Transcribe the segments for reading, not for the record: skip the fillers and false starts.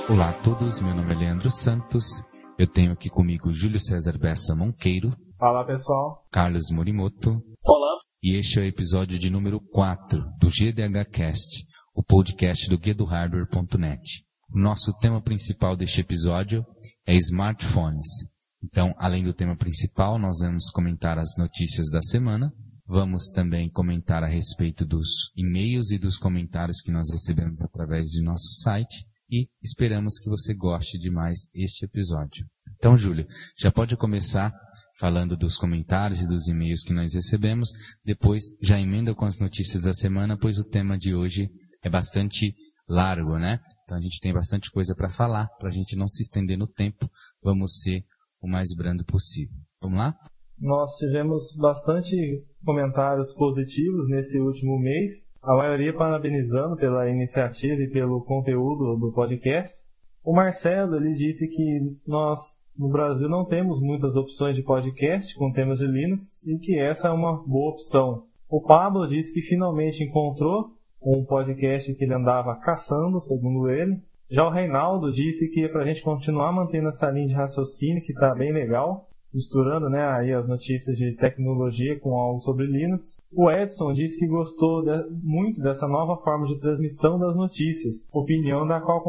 Olá a todos, meu nome é Leandro Santos, eu tenho aqui comigo Júlio César Bessa Monqueiro. Fala pessoal. Carlos Morimoto. Olá. E este é o episódio de número 4 do GDHcast, o podcast do guiadohardware.net. O nosso tema principal deste episódio é smartphones. Então, além do tema principal, nós vamos comentar as notícias da semana. Vamos também comentar a respeito dos e-mails e dos comentários que nós recebemos através do nosso site. E esperamos que você goste demais este episódio. Então, Júlio, já pode começar falando dos comentários e dos e-mails que nós recebemos. Depois já emenda com as notícias da semana, pois o tema de hoje é bastante largo, né? Então a gente tem bastante coisa para falar, para a gente não se estender no tempo. Vamos ser o mais brando possível. Vamos lá? Nós tivemos bastante comentários positivos nesse último mês. A maioria parabenizando pela iniciativa e pelo conteúdo do podcast. O Marcelo, ele disse que nós, no Brasil, não temos muitas opções de podcast com temas de Linux e que essa é uma boa opção. O Pablo disse que finalmente encontrou um podcast que ele andava caçando, segundo ele. Já o Reinaldo disse que é para a gente continuar mantendo essa linha de raciocínio, que está bem legal, misturando, né, aí as notícias de tecnologia com algo sobre Linux. O Edson disse que gostou muito dessa nova forma de transmissão das notícias, opinião da qual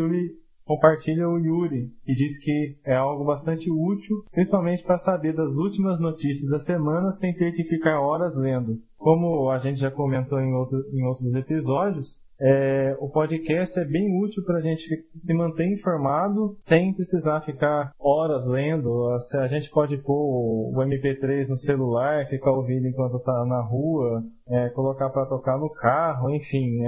compartilha o Yuri, que diz que é algo bastante útil, principalmente para saber das últimas notícias da semana sem ter que ficar horas lendo. Como a gente já comentou em outros episódios, o podcast é bem útil para a gente se manter informado sem precisar ficar horas lendo. A gente pode pôr o MP3 no celular, ficar ouvindo enquanto está na rua, colocar para tocar no carro, enfim,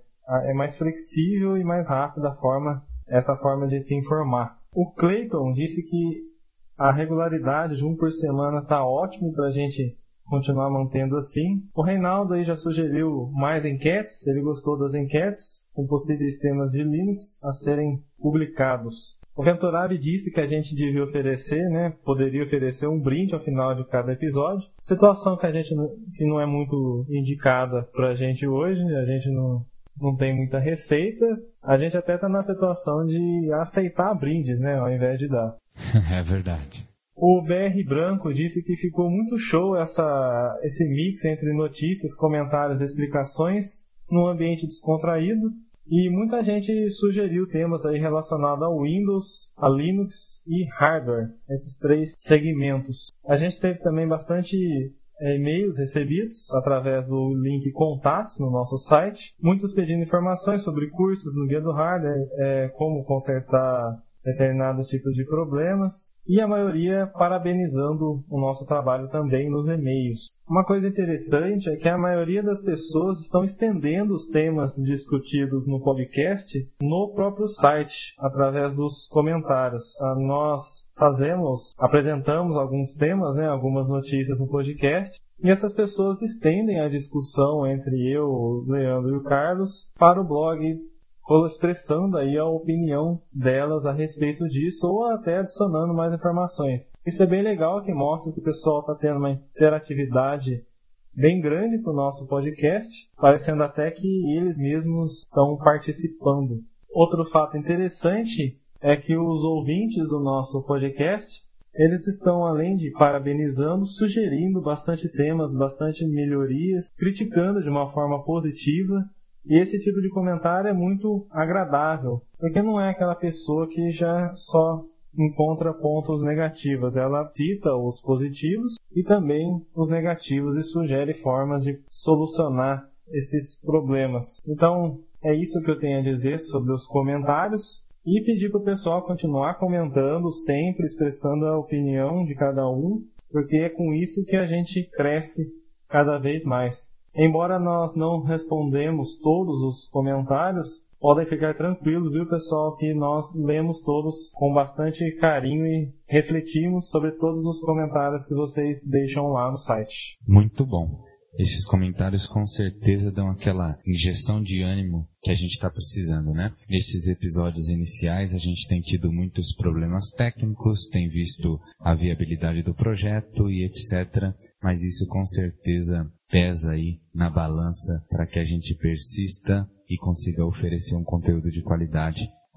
é mais flexível e mais rápida essa forma de se informar. O Clayton disse que a regularidade de um por semana está ótimo para a gente continuar mantendo assim. O Reinaldo aí já sugeriu mais enquetes, ele gostou das enquetes com possíveis temas de Linux a serem publicados. O Venturabi disse que a gente devia oferecer, poderia oferecer um brinde ao final de cada episódio. Situação que não é muito indicada para a gente hoje, a gente não tem muita receita. A gente até está na situação de aceitar brindes, ao invés de dar. É verdade. O BR Branco disse que ficou muito show esse mix entre notícias, comentários e explicações num ambiente descontraído. E muita gente sugeriu temas aí relacionados ao Windows, a Linux e hardware, esses três segmentos. A gente teve também bastante e-mails recebidos através do link contatos no nosso site. Muitos pedindo informações sobre cursos no Guia do Hardware, como consertar determinados tipos de problemas, e a maioria parabenizando o nosso trabalho também nos e-mails. Uma coisa interessante é que a maioria das pessoas estão estendendo os temas discutidos no podcast no próprio site, através dos comentários. Nós apresentamos alguns temas, algumas notícias no podcast, e essas pessoas estendem a discussão entre eu, o Leandro e o Carlos para o blog, expressando aí a opinião delas a respeito disso ou até adicionando mais informações. Isso é bem legal, que mostra que o pessoal está tendo uma interatividade bem grande para o nosso podcast, parecendo até que eles mesmos estão participando. Outro fato interessante é que os ouvintes do nosso podcast, eles estão, além de parabenizando, sugerindo bastante temas, bastante melhorias, criticando de uma forma positiva. E esse tipo de comentário é muito agradável, porque não é aquela pessoa que já só encontra pontos negativos. Ela cita os positivos e também os negativos e sugere formas de solucionar esses problemas. Então, é isso que eu tenho a dizer sobre os comentários. E pedir para o pessoal continuar comentando, sempre expressando a opinião de cada um, porque é com isso que a gente cresce cada vez mais. Embora nós não respondemos todos os comentários, podem ficar tranquilos, viu, pessoal, que nós lemos todos com bastante carinho e refletimos sobre todos os comentários que vocês deixam lá no site. Muito bom. Esses comentários com certeza dão aquela injeção de ânimo que a gente está precisando, né? Nesses episódios iniciais a gente tem tido muitos problemas técnicos, tem visto a viabilidade do projeto e etc. Mas isso com certeza pesa aí na balança para que a gente persista e consiga oferecer um conteúdo de qualidade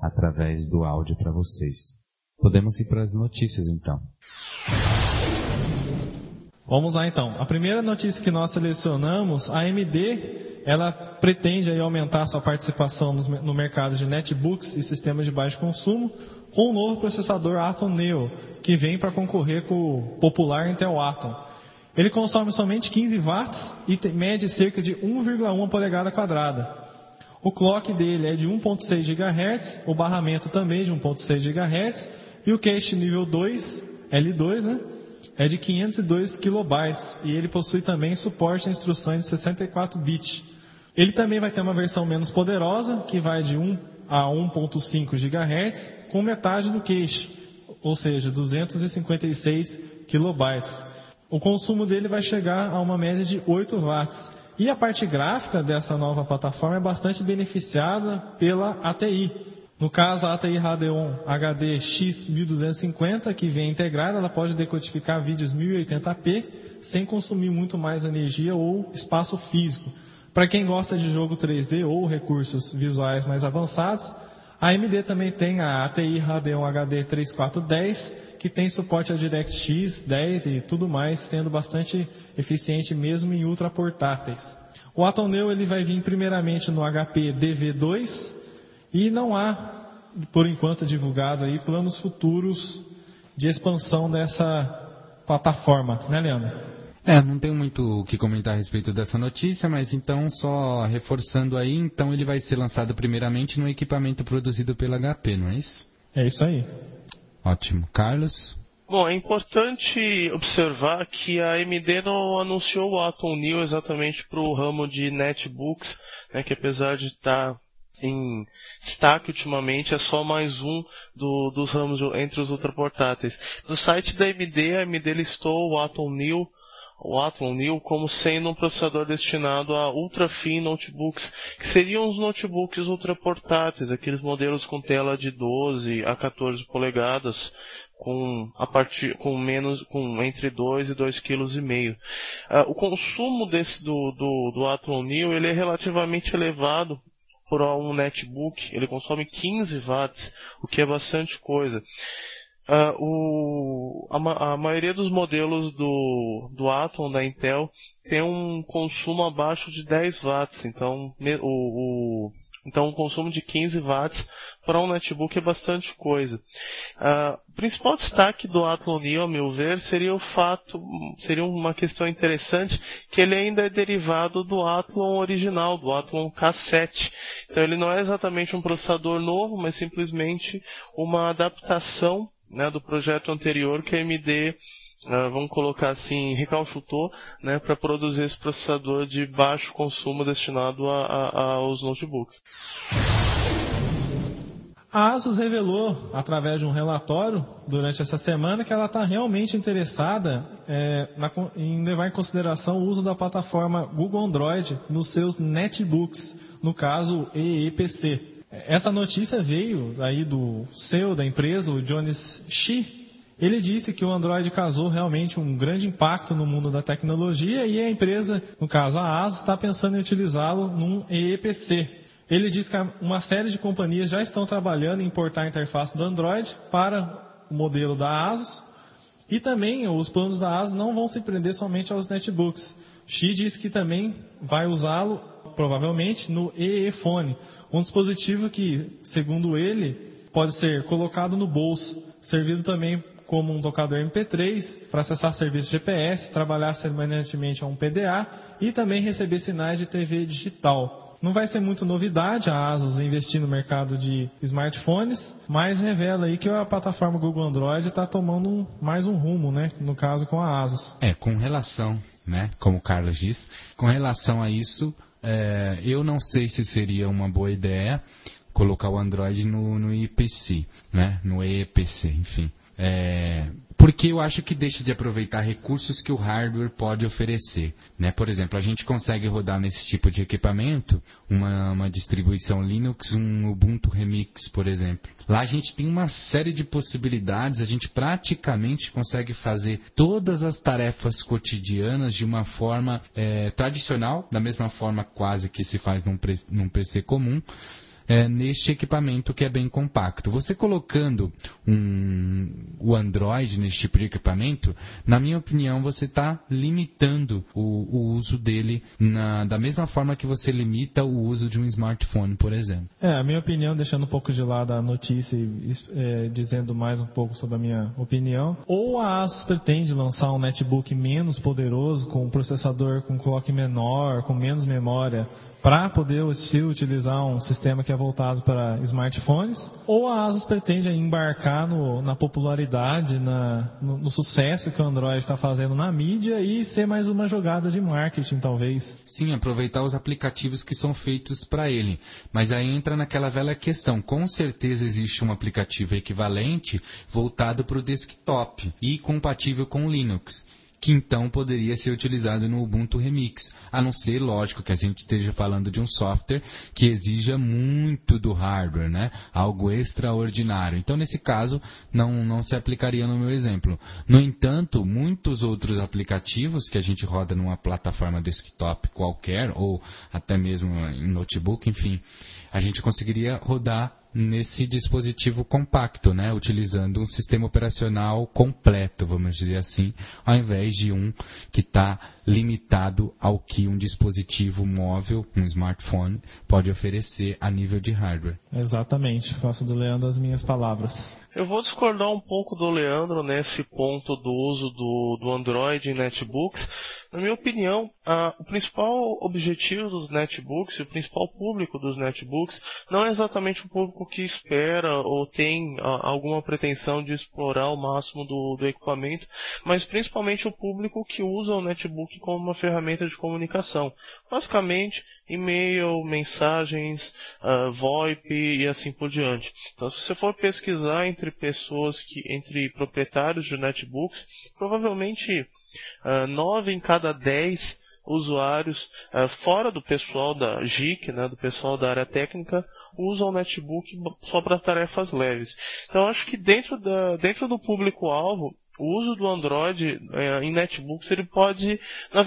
através do áudio para vocês. Podemos ir para as notícias então. Vamos lá então. A primeira notícia que nós selecionamos, a AMD, ela pretende aí aumentar sua participação no mercado de netbooks e sistemas de baixo consumo com um novo processador Atom Neo, que vem para concorrer com o popular Intel Atom. Ele consome somente 15 watts e mede cerca de 1,1 polegada quadrada. O clock dele é de 1.6 GHz, o barramento também de 1.6 GHz e o cache nível 2, L2, né? É de 502 KB e ele possui também suporte a instruções de 64 bits. Ele também vai ter uma versão menos poderosa, que vai de 1 a 1.5 GHz, com metade do cache, ou seja, 256 KB. O consumo dele vai chegar a uma média de 8 watts. E a parte gráfica dessa nova plataforma é bastante beneficiada pela ATI. No caso, a ATI Radeon HD X1250, que vem integrada, ela pode decodificar vídeos 1080p sem consumir muito mais energia ou espaço físico. Para quem gosta de jogo 3D ou recursos visuais mais avançados, a AMD também tem a ATI Radeon HD 3410, que tem suporte a DirectX 10 e tudo mais, sendo bastante eficiente mesmo em ultra portáteis. O Atom Neo ele vai vir primeiramente no HP DV2, e não há, por enquanto, divulgado aí planos futuros de expansão dessa plataforma, né, Leandro? Não tenho muito o que comentar a respeito dessa notícia, mas então, só reforçando aí, então ele vai ser lançado primeiramente no equipamento produzido pela HP, não é isso? É isso aí. Ótimo. Carlos? Bom, é importante observar que a AMD não anunciou o Atom Neo exatamente para o ramo de netbooks, né, que apesar de estar em destaque ultimamente, é só mais um dos ramos entre os ultraportáteis. No site da AMD, a AMD listou o Atom Neo como sendo um processador destinado a ultra-thin notebooks, que seriam os notebooks ultraportáteis, aqueles modelos com tela de 12 a 14 polegadas, com entre 2 e 2,5 kg. O consumo do Atom Neo ele é relativamente elevado para um netbook. Ele consome 15 watts, o que é bastante coisa. A maioria dos modelos do Atom da Intel tem um consumo abaixo de 10 watts, então um consumo de 15 watts para um netbook é bastante coisa. O principal destaque do Atom Neo, a meu ver, seria uma questão interessante, que ele ainda é derivado do Atom original, do Atom K7. Então ele não é exatamente um processador novo, mas simplesmente uma adaptação, né, do projeto anterior que a AMD, vamos colocar assim, recalchutou, né, para produzir esse processador de baixo consumo destinado aos notebooks. A ASUS revelou, através de um relatório, durante essa semana, que ela está realmente interessada em levar em consideração o uso da plataforma Google Android nos seus netbooks, no caso EEPC. Essa notícia veio aí do CEO da empresa, o Jonas Shi. Ele disse que o Android causou realmente um grande impacto no mundo da tecnologia e a empresa, no caso a ASUS, está pensando em utilizá-lo num EEPC. Ele diz que uma série de companhias já estão trabalhando em importar a interface do Android para o modelo da ASUS. E também os planos da ASUS não vão se prender somente aos netbooks. Xi diz que também vai usá-lo, provavelmente, no EE-Phone, um dispositivo que, segundo ele, pode ser colocado no bolso, servido também como um tocador MP3 para acessar serviços GPS, trabalhar semelhantemente a um PDA e também receber sinais de TV digital. Não vai ser muito novidade a ASUS investir no mercado de smartphones, mas revela aí que a plataforma Google Android está tomando mais um rumo, né? No caso com a ASUS. Com relação, né? Como o Carlos disse, com relação a isso, eu não sei se seria uma boa ideia colocar o Android no EPC, né? No EPC, enfim. Porque eu acho que deixa de aproveitar recursos que o hardware pode oferecer, né? Por exemplo, a gente consegue rodar nesse tipo de equipamento uma distribuição Linux, um Ubuntu Remix, por exemplo. Lá a gente tem uma série de possibilidades, a gente praticamente consegue fazer todas as tarefas cotidianas de uma forma tradicional, da mesma forma quase que se faz num PC comum, neste equipamento que é bem compacto. Você colocando o Android nesse tipo de equipamento, na minha opinião, você está limitando o uso dele da mesma forma que você limita o uso de um smartphone, por exemplo. A minha opinião, deixando um pouco de lado a notícia e dizendo mais um pouco sobre a minha opinião, ou a Asus pretende lançar um netbook menos poderoso, com um processador com clock menor, com menos memória, para poder utilizar um sistema que é voltado para smartphones, ou a Asus pretende embarcar na popularidade, no sucesso que o Android está fazendo na mídia e ser mais uma jogada de marketing, talvez. Sim, aproveitar os aplicativos que são feitos para ele. Mas aí entra naquela velha questão. Com certeza existe um aplicativo equivalente voltado para o desktop e compatível com o Linux, que então poderia ser utilizado no Ubuntu Remix, a não ser, lógico, que a gente esteja falando de um software que exija muito do hardware, né? Algo extraordinário. Então, nesse caso, não se aplicaria no meu exemplo. No entanto, muitos outros aplicativos que a gente roda numa plataforma desktop qualquer, ou até mesmo em notebook, enfim, a gente conseguiria rodar nesse dispositivo compacto, né? Utilizando um sistema operacional completo, vamos dizer assim, ao invés de um que está limitado ao que um dispositivo móvel, um smartphone, pode oferecer a nível de hardware. Exatamente, faço do Leandro as minhas palavras. Eu vou discordar um pouco do Leandro nesse ponto do uso do Android em netbooks. Na minha opinião, o principal objetivo dos netbooks, o principal público dos netbooks, não é exatamente o público que espera ou tem alguma pretensão de explorar o máximo do equipamento, mas principalmente o público que usa o netbook como uma ferramenta de comunicação. Basicamente, e-mail, mensagens, VoIP e assim por diante. Então, se você for pesquisar entre proprietários de netbooks, provavelmente 9 em cada 10 usuários, fora do pessoal da GIC, né, do pessoal da área técnica, usam o netbook só para tarefas leves. Então, acho que dentro do público-alvo, o uso do Android em netbooks, ele pode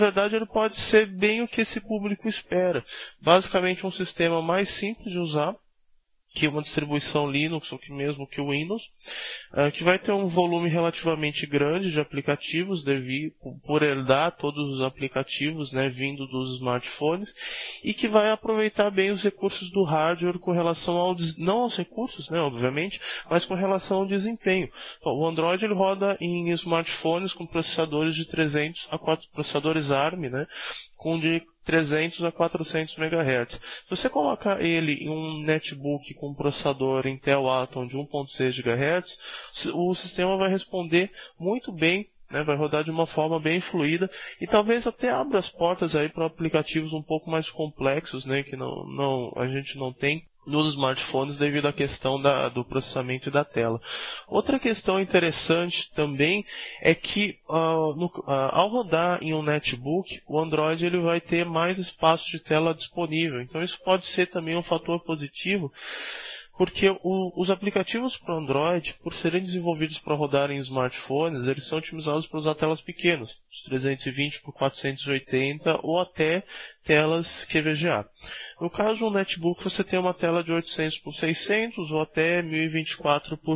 ser bem o que esse público espera. Basicamente um sistema mais simples de usar, que uma distribuição Linux ou que mesmo que o Windows, que vai ter um volume relativamente grande de aplicativos, por herdar todos os aplicativos, né, vindo dos smartphones, e que vai aproveitar bem os recursos do hardware com relação não aos recursos, né, obviamente, mas com relação ao desempenho. O Android ele roda em smartphones com processadores de 300 a 4 processadores ARM, né, com de 300 a 400 MHz. Se você coloca ele em um netbook com processador Intel Atom de 1.6 GHz, o sistema vai responder muito bem, né, vai rodar de uma forma bem fluida e talvez até abra as portas aí para aplicativos um pouco mais complexos, né, que a gente não tem nos smartphones devido à questão do processamento e da tela. Outra questão interessante também é que ao rodar em um netbook, o Android ele vai ter mais espaço de tela disponível. Então isso pode ser também um fator positivo, porque os aplicativos para Android, por serem desenvolvidos para rodar em smartphones, eles são otimizados para usar telas pequenas, de 320 por 480 ou até telas QVGA. No caso de um netbook, você tem uma tela de 800 por 600 ou até 1024 por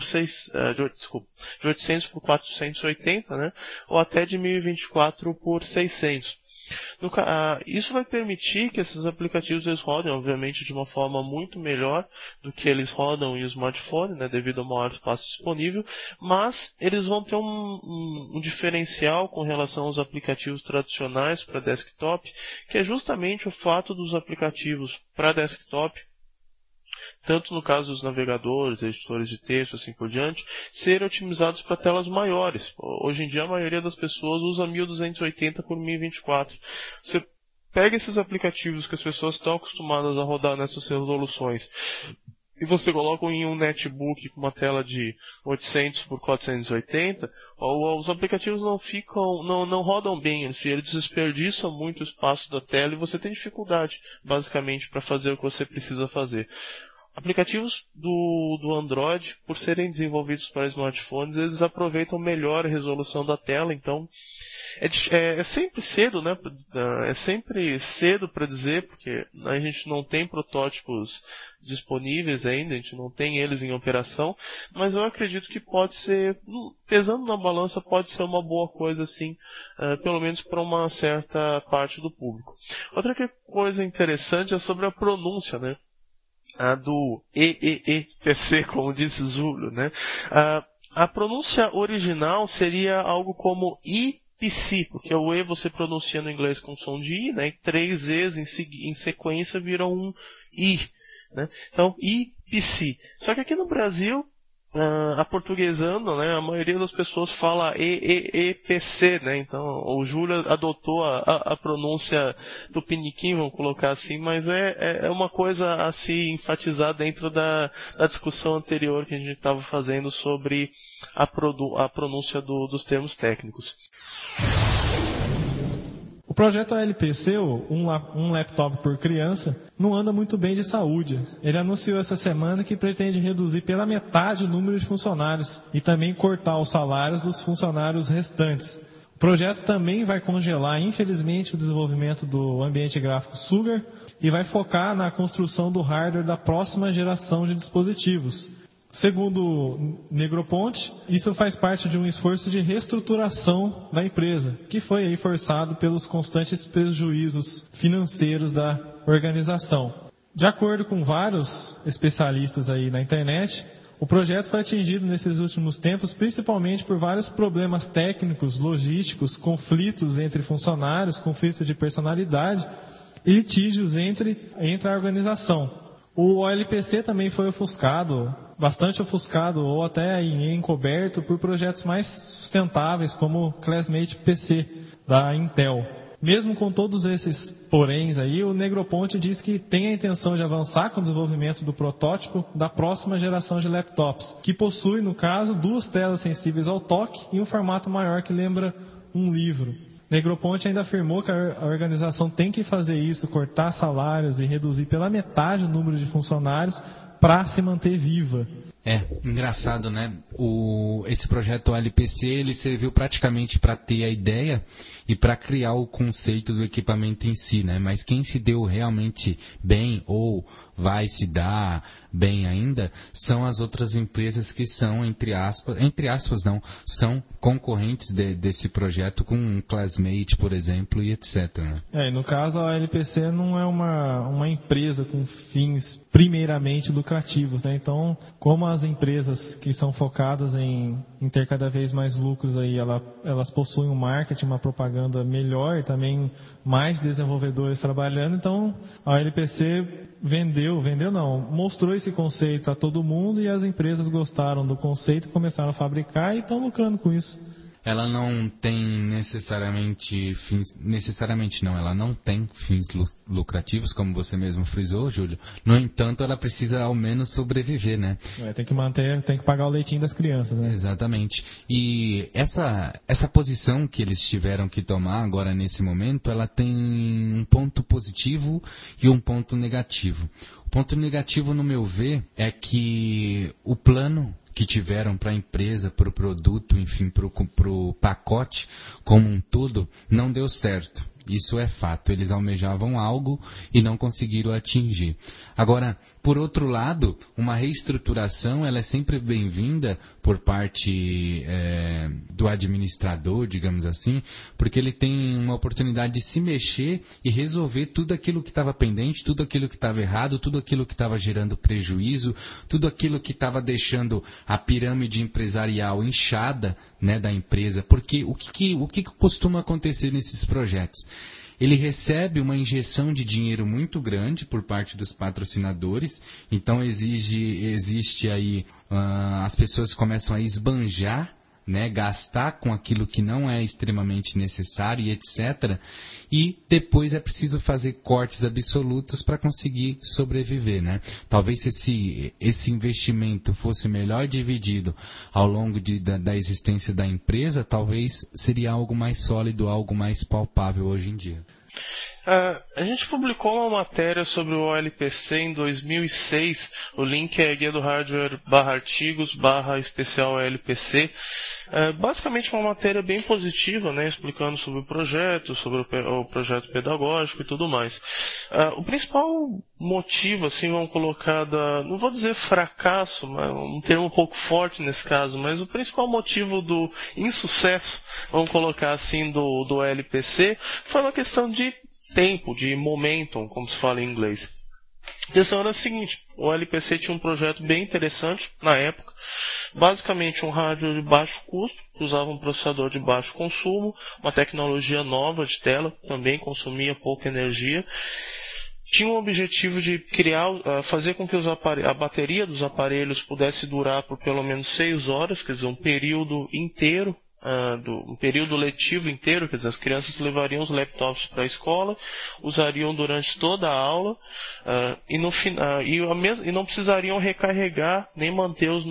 800 por 480, né? Ou até de 1024 por 600. Isso vai permitir que esses aplicativos eles rodem, obviamente, de uma forma muito melhor do que eles rodam em smartphone, né, devido ao maior espaço disponível, mas eles vão ter um diferencial com relação aos aplicativos tradicionais para desktop, que é justamente o fato dos aplicativos para desktop, tanto no caso dos navegadores, editores de texto, assim por diante, serem otimizados para telas maiores. Hoje em dia a maioria das pessoas usa 1280 por 1024. Você pega esses aplicativos que as pessoas estão acostumadas a rodar nessas resoluções e você coloca em um netbook com uma tela de 800 por 480, os aplicativos não rodam bem, eles desperdiçam muito espaço da tela e você tem dificuldade, basicamente, para fazer o que você precisa fazer. aplicativos do Android, por serem desenvolvidos para smartphones, eles aproveitam melhor a resolução da tela, então é sempre cedo, né? É sempre cedo para dizer, porque a gente não tem protótipos disponíveis ainda, a gente não tem eles em operação, mas eu acredito que pode ser, pesando na balança, pode ser uma boa coisa, sim, pelo menos para uma certa parte do público. Outra coisa interessante é sobre a pronúncia, né? A do EEPC, como disse Zulu, né? A pronúncia original seria algo como IPC, porque o E você pronuncia no inglês com som de I, né? E 3 E's em sequência viram um I, né? Então, IPC. Só que aqui no Brasil, aportuguesando, né, a maioria das pessoas fala EEPC, né? Então, o Júlio adotou a pronúncia do piniquim, vamos colocar assim, mas é uma coisa a se enfatizar dentro da discussão anterior que a gente estava fazendo sobre a pronúncia dos termos técnicos. O projeto ALPC, um laptop por criança, não anda muito bem de saúde. Ele anunciou essa semana que pretende reduzir pela metade o número de funcionários e também cortar os salários dos funcionários restantes. O projeto também vai congelar, infelizmente, o desenvolvimento do ambiente gráfico Sugar e vai focar na construção do hardware da próxima geração de dispositivos. Segundo Negroponte, isso faz parte de um esforço de reestruturação da empresa, que foi aí forçado pelos constantes prejuízos financeiros da organização. De acordo com vários especialistas aí na internet, o projeto foi atingido nesses últimos tempos principalmente por vários problemas técnicos, logísticos, conflitos entre funcionários, conflitos de personalidade e litígios entre a organização. O ALPC também foi bastante ofuscado ou até encoberto por projetos mais sustentáveis como o Classmate PC da Intel. Mesmo com todos esses poréns aí, o Negroponte diz que tem a intenção de avançar com o desenvolvimento do protótipo da próxima geração de laptops, que possui, no caso, 2 telas sensíveis ao toque e um formato maior que lembra um livro. Negroponte ainda afirmou que a organização tem que fazer isso, cortar salários e reduzir pela metade o número de funcionários para se manter viva. Engraçado, né? Esse projeto ALPC, ele serviu praticamente para ter a ideia e para criar o conceito do equipamento em si, né? Mas quem se deu realmente bem ou vai se dar bem ainda são as outras empresas que são, entre aspas não, são concorrentes desse projeto, com o Classmate, por exemplo, e etc. Né? E no caso, a ALPC não é uma empresa com fins primeiramente lucrativos, né? Então, como as empresas que são focadas em ter cada vez mais lucros aí, elas possuem um marketing, uma propaganda melhor e também mais desenvolvedores trabalhando, então a ALPC mostrou esse conceito a todo mundo e as empresas gostaram do conceito, começaram a fabricar e estão lucrando com isso. Ela não tem ela não tem fins lucrativos, como você mesmo frisou, Júlio. No entanto, ela precisa ao menos sobreviver, né? Tem que pagar o leitinho das crianças, né? Exatamente. E essa posição que eles tiveram que tomar agora nesse momento, ela tem um ponto positivo e um ponto negativo. O ponto negativo, no meu ver, é que o plano que tiveram para a empresa, para o produto, enfim, para o pacote como um todo, não deu certo. Isso é fato. Eles almejavam algo e não conseguiram atingir. Agora, por outro lado, uma reestruturação ela é sempre bem-vinda por parte do administrador, digamos assim, porque ele tem uma oportunidade de se mexer e resolver tudo aquilo que estava pendente, tudo aquilo que estava errado, tudo aquilo que estava gerando prejuízo, tudo aquilo que estava deixando a pirâmide empresarial inchada, né, da empresa. Porque o que costuma acontecer nesses projetos? Ele recebe uma injeção de dinheiro muito grande por parte dos patrocinadores, então existe aí, as pessoas começam a esbanjar, né, gastar com aquilo que não é extremamente necessário e etc. E depois é preciso fazer cortes absolutos para conseguir sobreviver, né? Talvez se esse investimento fosse melhor dividido ao longo da existência da empresa, talvez seria algo mais sólido, algo mais palpável hoje em dia. A gente publicou uma matéria sobre o OLPC em 2006. O link é guia do hardware /artigos/especial OLPC. Basicamente uma matéria bem positiva, né, explicando sobre o projeto, sobre o projeto pedagógico e tudo mais. O principal motivo, assim, vamos colocar não vou dizer fracasso, mas um termo um pouco forte nesse caso, mas o principal motivo do insucesso, vamos colocar assim, do OLPC, foi uma questão de tempo, de momentum, como se fala em inglês. A questão era a seguinte: o OLPC tinha um projeto bem interessante na época, basicamente um rádio de baixo custo, que usava um processador de baixo consumo, uma tecnologia nova de tela, também consumia pouca energia. Tinha o objetivo de fazer com que a bateria dos aparelhos pudesse durar por pelo menos 6 horas, quer dizer, um período inteiro, um período letivo inteiro, quer dizer, as crianças levariam os laptops para a escola, usariam durante toda a aula, e não precisariam recarregar nem manter os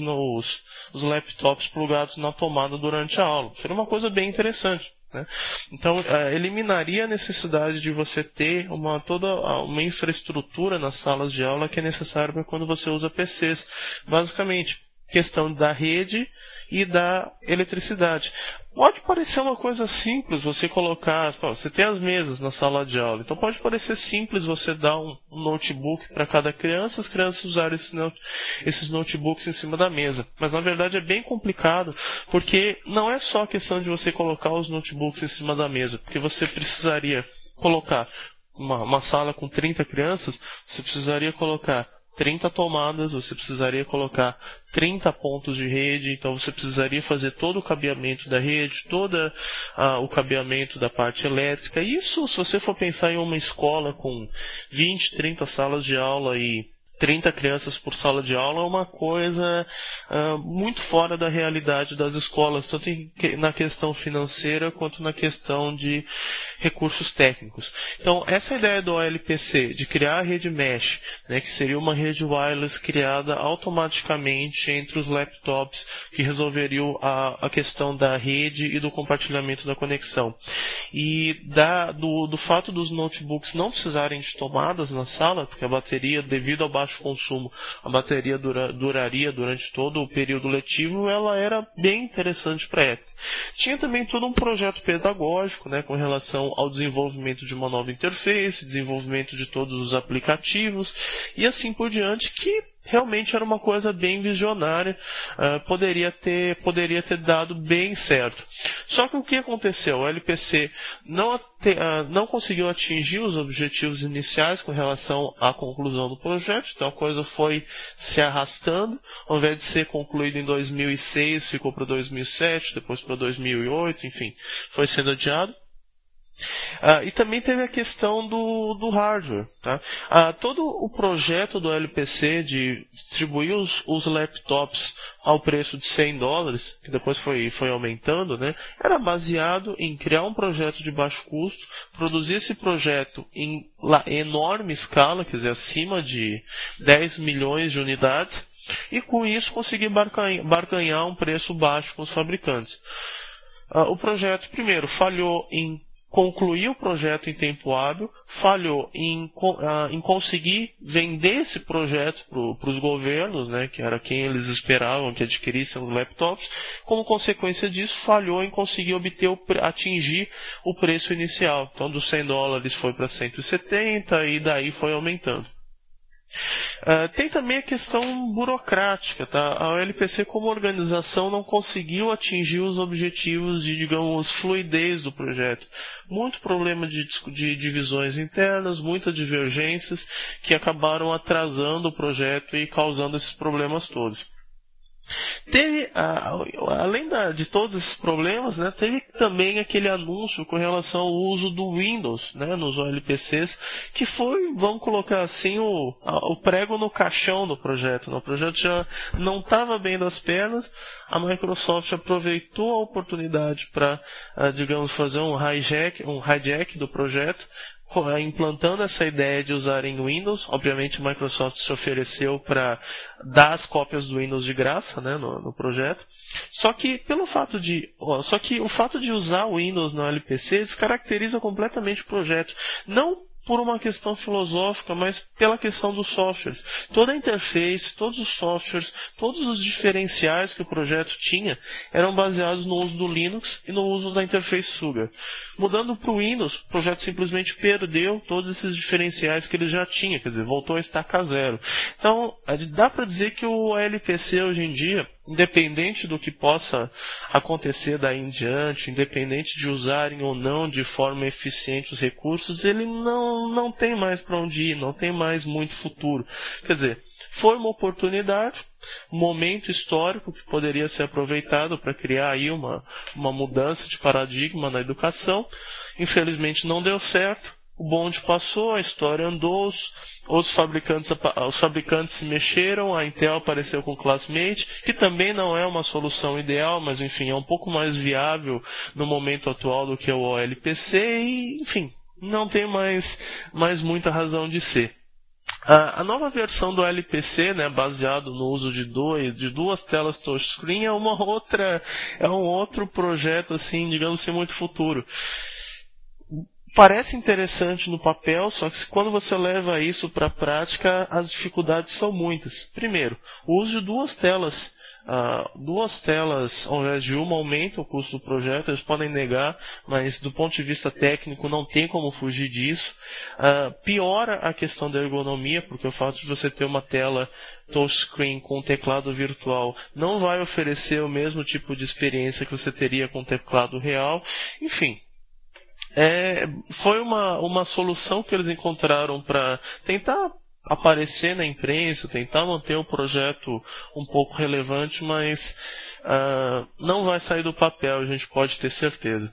laptops plugados na tomada durante a aula. Seria uma coisa bem interessante, né? Então, eliminaria a necessidade de você ter toda uma infraestrutura nas salas de aula que é necessária para quando você usa PCs. Basicamente, questão da rede e da eletricidade. Pode parecer uma coisa simples você colocar, você tem as mesas na sala de aula, então pode parecer simples você dar um notebook para cada criança, as crianças usarem esses notebooks em cima da mesa. Mas na verdade é bem complicado, porque não é só a questão de você colocar os notebooks em cima da mesa, porque você precisaria colocar uma sala com 30 crianças, você precisaria colocar 30 tomadas, você precisaria colocar 30 pontos de rede, então você precisaria fazer todo o cabeamento da rede, todo o cabeamento da parte elétrica. Isso, se você for pensar em uma escola com 20, 30 salas de aula e 30 crianças por sala de aula, é uma coisa muito fora da realidade das escolas, tanto na questão financeira quanto na questão de recursos técnicos. Então, essa ideia do OLPC, de criar a rede mesh, né, que seria uma rede wireless criada automaticamente entre os laptops, que resolveriam a questão da rede e do compartilhamento da conexão. E do fato dos notebooks não precisarem de tomadas na sala, porque a bateria, devido ao baixo consumo, a bateria duraria durante todo o período letivo, ela era bem interessante para a época. Tinha também todo um projeto pedagógico, né, com relação ao desenvolvimento de uma nova interface, desenvolvimento de todos os aplicativos e assim por diante, que realmente era uma coisa bem visionária, poderia ter dado bem certo. Só que o que aconteceu? O LPC não conseguiu atingir os objetivos iniciais com relação à conclusão do projeto, então a coisa foi se arrastando, ao invés de ser concluído em 2006, ficou para 2007, depois para 2008, enfim, foi sendo adiado. E também teve a questão do hardware. Tá? Todo o projeto do LPC de distribuir os laptops ao preço de $100, que depois foi aumentando, né, era baseado em criar um projeto de baixo custo, produzir esse projeto em enorme escala, quer dizer, acima de 10 milhões de unidades, e com isso conseguir barganhar um preço baixo com os fabricantes. O projeto, primeiro, falhou em concluir o projeto em tempo hábil, falhou em conseguir vender esse projeto para os governos, né, que era quem eles esperavam que adquirissem os laptops. Como consequência disso, falhou em conseguir atingir o preço inicial. Então, dos $100 foi para 170 e daí foi aumentando. Tem também a questão burocrática, tá? A OLPC como organização não conseguiu atingir os objetivos de, digamos, fluidez do projeto. Muito problema de divisões internas, muitas divergências que acabaram atrasando o projeto e causando esses problemas todos. Teve, além de todos esses problemas, né, teve também aquele anúncio com relação ao uso do Windows, né, nos OLPCs, que foi, vamos colocar assim, o prego no caixão do projeto. Né? O projeto já não estava bem das pernas, a Microsoft aproveitou a oportunidade para, digamos, fazer um hijack do projeto, implantando essa ideia de usarem Windows. Obviamente a Microsoft se ofereceu para dar as cópias do Windows de graça, né, no projeto. Só que o fato de usar o Windows no LPC descaracteriza completamente o projeto. Não por uma questão filosófica, mas pela questão dos softwares. Toda a interface, todos os softwares, todos os diferenciais que o projeto tinha eram baseados no uso do Linux e no uso da interface Sugar. Mudando para o Windows, o projeto simplesmente perdeu todos esses diferenciais que ele já tinha, quer dizer, voltou a estaca zero. Então, dá para dizer que o LPC hoje em dia, independente do que possa acontecer daí em diante, independente de usarem ou não de forma eficiente os recursos, ele não tem mais para onde ir, não tem mais muito futuro. Quer dizer, foi uma oportunidade, um momento histórico que poderia ser aproveitado para criar aí uma mudança de paradigma na educação. Infelizmente não deu certo. O bonde passou, a história andou, os fabricantes se mexeram, a Intel apareceu com o Classmate, que também não é uma solução ideal, mas enfim, é um pouco mais viável no momento atual do que o OLPC e, enfim, não tem mais muita razão de ser. A nova versão do LPC, né, baseado no uso de duas telas touchscreen, é um outro projeto, assim, digamos sem muito futuro. Parece interessante no papel, só que quando você leva isso para a prática, as dificuldades são muitas. Primeiro, o uso de duas telas ao invés de uma aumenta o custo do projeto, eles podem negar, mas do ponto de vista técnico não tem como fugir disso. Piora a questão da ergonomia, porque o fato de você ter uma tela touchscreen com teclado virtual não vai oferecer o mesmo tipo de experiência que você teria com teclado real. Enfim, foi uma solução que eles encontraram para tentar aparecer na imprensa, tentar manter o projeto um pouco relevante, mas não vai sair do papel, a gente pode ter certeza.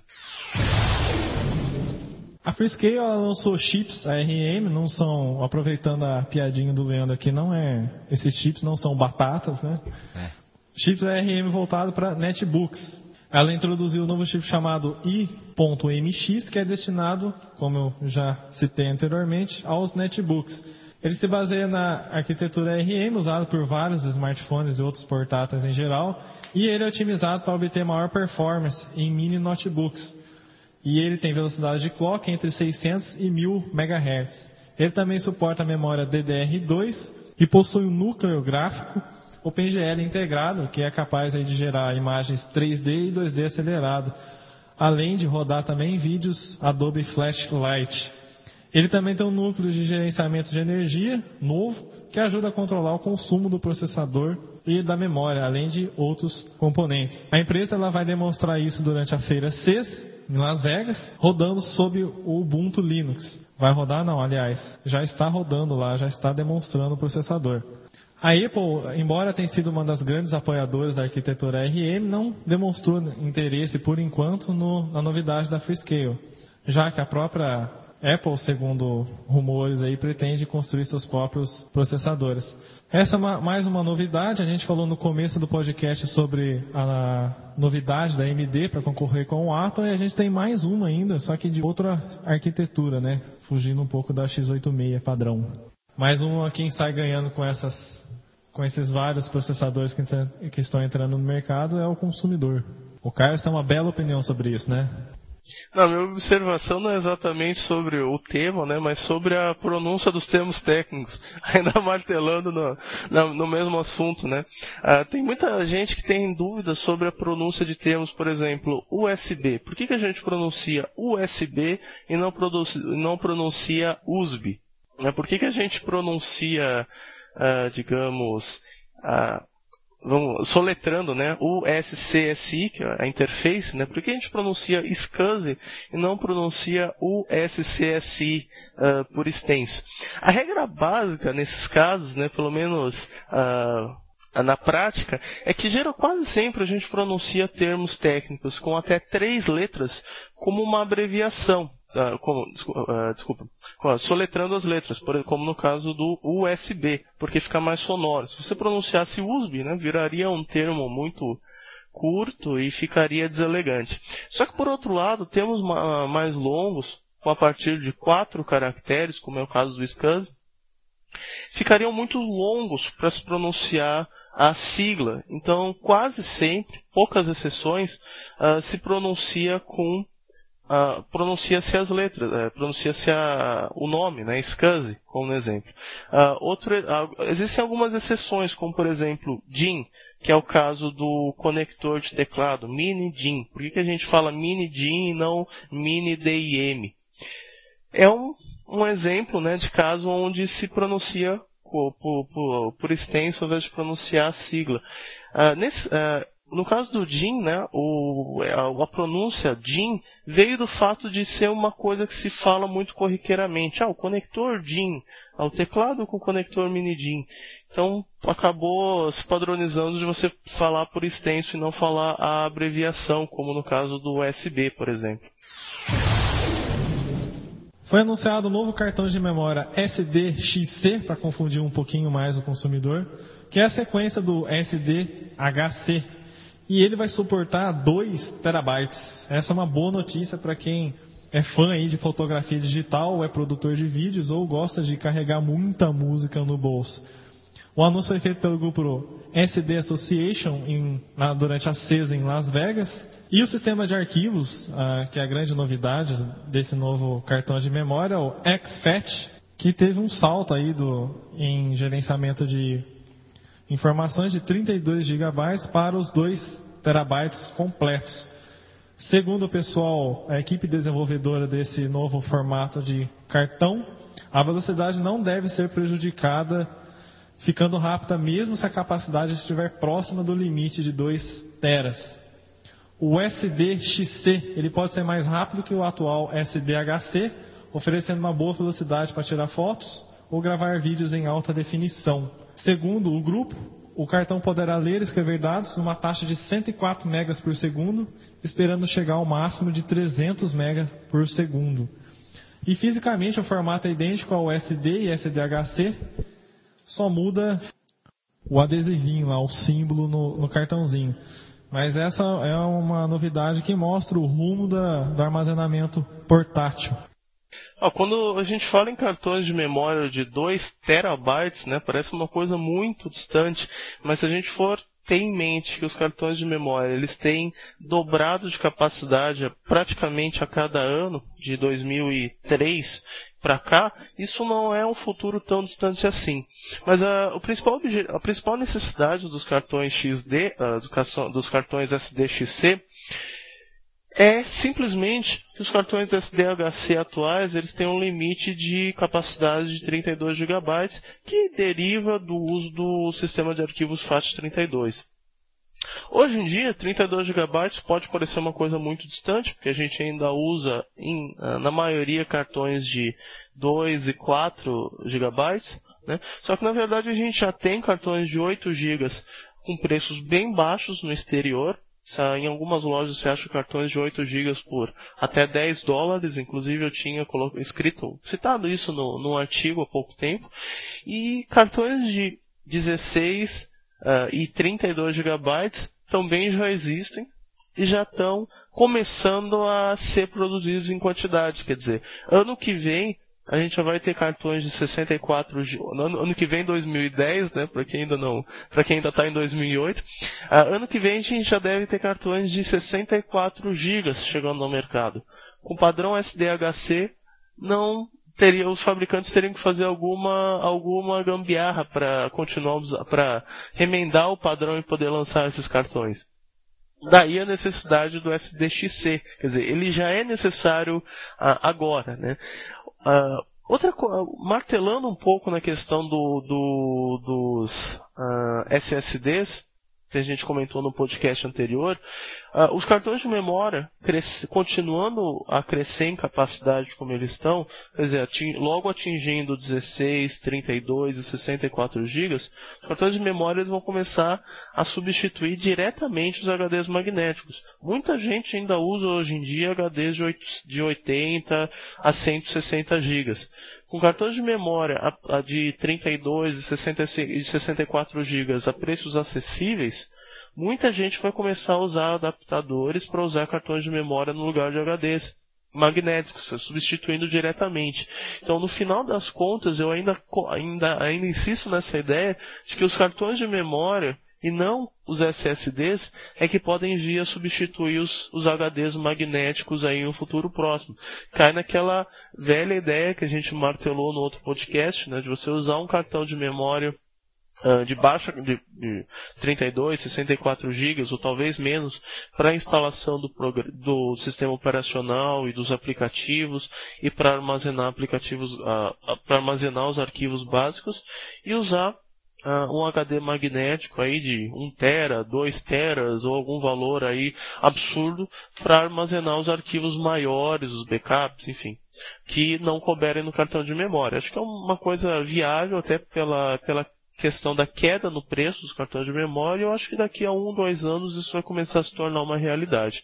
A Freescale lançou chips ARM, não são, aproveitando a piadinha do Leandro aqui, esses chips não são batatas, né? Chips ARM voltado para netbooks. Ela introduziu um novo chip chamado i.mx, que é destinado, como eu já citei anteriormente, aos netbooks. Ele se baseia na arquitetura ARM, usada por vários smartphones e outros portáteis em geral, e ele é otimizado para obter maior performance em mini notebooks. E ele tem velocidade de clock entre 600 e 1000 MHz. Ele também suporta a memória DDR2 e possui um núcleo gráfico OpenGL integrado, que é capaz de gerar imagens 3D e 2D acelerado, além de rodar também vídeos Adobe Flashlight. Ele também tem um núcleo de gerenciamento de energia novo, que ajuda a controlar o consumo do processador e da memória, além de outros componentes. A empresa vai demonstrar isso durante a feira CES, em Las Vegas, rodando sob o Ubuntu Linux. Vai rodar? Não, aliás, já está rodando lá, já está demonstrando o processador. A Apple, embora tenha sido uma das grandes apoiadoras da arquitetura ARM, não demonstrou interesse, por enquanto, na novidade da Freescale, já que a própria Apple, segundo rumores, aí, pretende construir seus próprios processadores. Essa é mais uma novidade. A gente falou no começo do podcast sobre a novidade da AMD para concorrer com o Atom, e a gente tem mais uma ainda, só que de outra arquitetura, né? Fugindo um pouco da x86 padrão. Mais uma, quem sai ganhando com esses vários processadores que estão entrando no mercado é o consumidor. O Carlos tem uma bela opinião sobre isso, né? Não, minha observação não é exatamente sobre o tema, né, mas sobre a pronúncia dos termos técnicos, ainda martelando no mesmo assunto, né. Tem muita gente que tem dúvidas sobre a pronúncia de termos, por exemplo, USB. Por que a gente pronuncia USB e não pronuncia USB? Por que a gente pronuncia, soletrando, né, USCSI, que é a interface, né? Por que a gente pronuncia SCSI e não pronuncia USCSI por extenso? A regra básica nesses casos, né, pelo menos na prática, é que quase sempre a gente pronuncia termos técnicos com até 3 letras como uma abreviação. Soletrando as letras, como no caso do USB, porque fica mais sonoro. Se você pronunciasse USB, né, viraria um termo muito curto e ficaria deselegante. Só que, por outro lado, termos mais longos, com a partir de 4 caracteres, como é o caso do SCSI, ficariam muito longos para se pronunciar a sigla. Então, quase sempre, poucas exceções, se pronuncia com pronuncia-se as letras, pronuncia-se o nome, né, SCSI, como exemplo. Existem algumas exceções, como por exemplo, DIN, que é o caso do conector de teclado, Mini DIN. Por que a gente fala Mini DIN e não Mini DIM? É um exemplo, né, de caso onde se pronuncia por extenso, ao invés de pronunciar a sigla. No caso do DIN, né, a pronúncia DIN veio do fato de ser uma coisa que se fala muito corriqueiramente. O conector DIN, o teclado com o conector mini DIN. Então, acabou se padronizando de você falar por extenso e não falar a abreviação, como no caso do USB, por exemplo. Foi anunciado o novo cartão de memória SDXC, para confundir um pouquinho mais o consumidor, que é a sequência do SDHC. E ele vai suportar 2 terabytes. Essa é uma boa notícia para quem é fã aí de fotografia digital, ou é produtor de vídeos, ou gosta de carregar muita música no bolso. O anúncio foi feito pelo grupo SD Association durante a CES em Las Vegas. E o sistema de arquivos, que é a grande novidade desse novo cartão de memória, o exFAT, que teve um salto aí em gerenciamento de informações de 32 GB para os 2 terabytes completos. Segundo o pessoal, a equipe desenvolvedora desse novo formato de cartão, a velocidade não deve ser prejudicada, ficando rápida mesmo se a capacidade estiver próxima do limite de 2 teras. O SDXC ele pode ser mais rápido que o atual SDHC, oferecendo uma boa velocidade para tirar fotos ou gravar vídeos em alta definição. Segundo o grupo, o cartão poderá ler e escrever dados numa taxa de 104 megas por segundo, esperando chegar ao máximo de 300 megas por segundo. E fisicamente o formato é idêntico ao SD e SDHC, só muda o adesivinho lá, o símbolo no cartãozinho. Mas essa é uma novidade que mostra o rumo do armazenamento portátil. Quando a gente fala em cartões de memória de 2 terabytes, né, parece uma coisa muito distante, mas se a gente for ter em mente que os cartões de memória eles têm dobrado de capacidade praticamente a cada ano, de 2003 para cá, isso não é um futuro tão distante assim. Mas a principal necessidade dos cartões XD, dos cartões SDXC, é simplesmente que os cartões SDHC atuais eles têm um limite de capacidade de 32 GB, que deriva do uso do sistema de arquivos FAT32. Hoje em dia, 32 GB pode parecer uma coisa muito distante, porque a gente ainda usa, na maioria, cartões de 2 e 4 GB, né? Só que, na verdade, a gente já tem cartões de 8 GB com preços bem baixos no exterior. Em algumas lojas você acha cartões de 8 GB por até $10, inclusive eu tinha citado isso no artigo há pouco tempo. E cartões de 16 e 32 GB também já existem e já estão começando a ser produzidos em quantidade. Quer dizer, ano que vem a gente já vai ter cartões de 64 GB. Ano que vem, 2010, né? Para quem ainda está em 2008. Ano que vem a gente já deve ter cartões de 64 GB chegando no mercado. Com padrão SDHC, os fabricantes teriam que fazer alguma gambiarra para para remendar o padrão e poder lançar esses cartões. Daí a necessidade do SDXC. Quer dizer, ele já é necessário agora, né? Martelando um pouco na questão dos SSDs, que a gente comentou no podcast anterior, os cartões de memória, continuando a crescer em capacidade como eles estão, quer dizer, logo atingindo 16, 32 e 64 GB, os cartões de memória vão começar a substituir diretamente os HDs magnéticos. Muita gente ainda usa hoje em dia HDs de 80 a 160 GB. Com cartões de memória de 32 e 64 GB a preços acessíveis, muita gente vai começar a usar adaptadores para usar cartões de memória no lugar de HDs. magnéticos, substituindo diretamente. Então, no final das contas, eu ainda insisto nessa ideia de que os cartões de memória e não os SSDs é que podem vir a substituir os HDs magnéticos aí em um futuro próximo. Cai naquela velha ideia que a gente martelou no outro podcast, né, de você usar um cartão de memória de 32, 64 GB ou talvez menos para a instalação do sistema operacional e dos aplicativos e para armazenar para armazenar os arquivos básicos e usar um HD magnético aí de 1 tera, 2 teras ou algum valor aí absurdo para armazenar os arquivos maiores, os backups, enfim, que não couberem no cartão de memória. Acho que é uma coisa viável até pela questão da queda no preço dos cartões de memória. Eu acho que daqui a 1, 2 anos isso vai começar a se tornar uma realidade.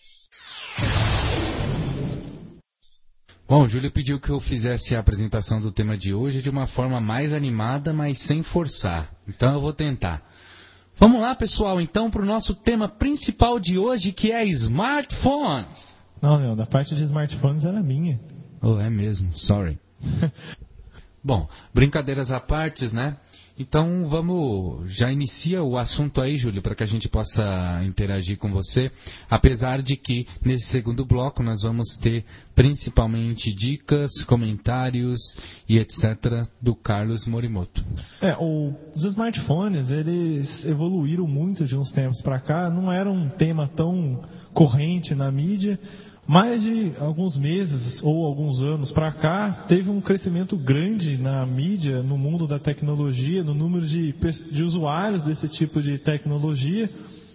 Bom, o Júlio pediu que eu fizesse a apresentação do tema de hoje de uma forma mais animada, mas sem forçar. Então eu vou tentar. Vamos lá, pessoal, então, para o nosso tema principal de hoje, que é smartphones. Não, Leandro, a parte de smartphones era minha. Oh, é mesmo, sorry. Bom, brincadeiras à parte, né? Então já inicia o assunto aí, Júlio, para que a gente possa interagir com você, apesar de que nesse segundo bloco nós vamos ter principalmente dicas, comentários e etc. do Carlos Morimoto. Os smartphones, eles evoluíram muito de uns tempos para cá, não era um tema tão corrente na mídia. Mais de alguns meses ou alguns anos para cá, teve um crescimento grande na mídia, no mundo da tecnologia, no número de usuários desse tipo de tecnologia.